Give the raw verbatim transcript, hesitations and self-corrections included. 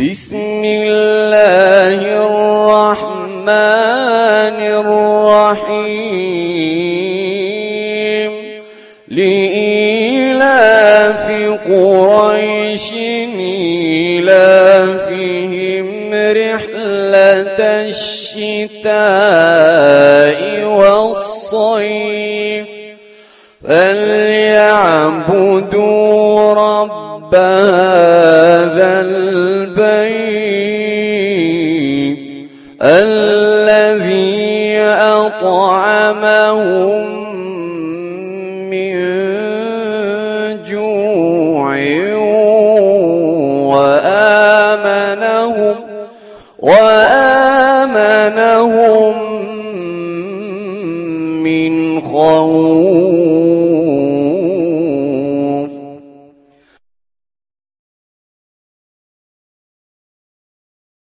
بسم الله الرحمن الرحيم لإيلاف قريش إيلافهم رحلة الشتاء والصيف فليعبدوا رب هذا البيت الذي أطعمهم من جوع وآمنهم وآمنهم من خوف.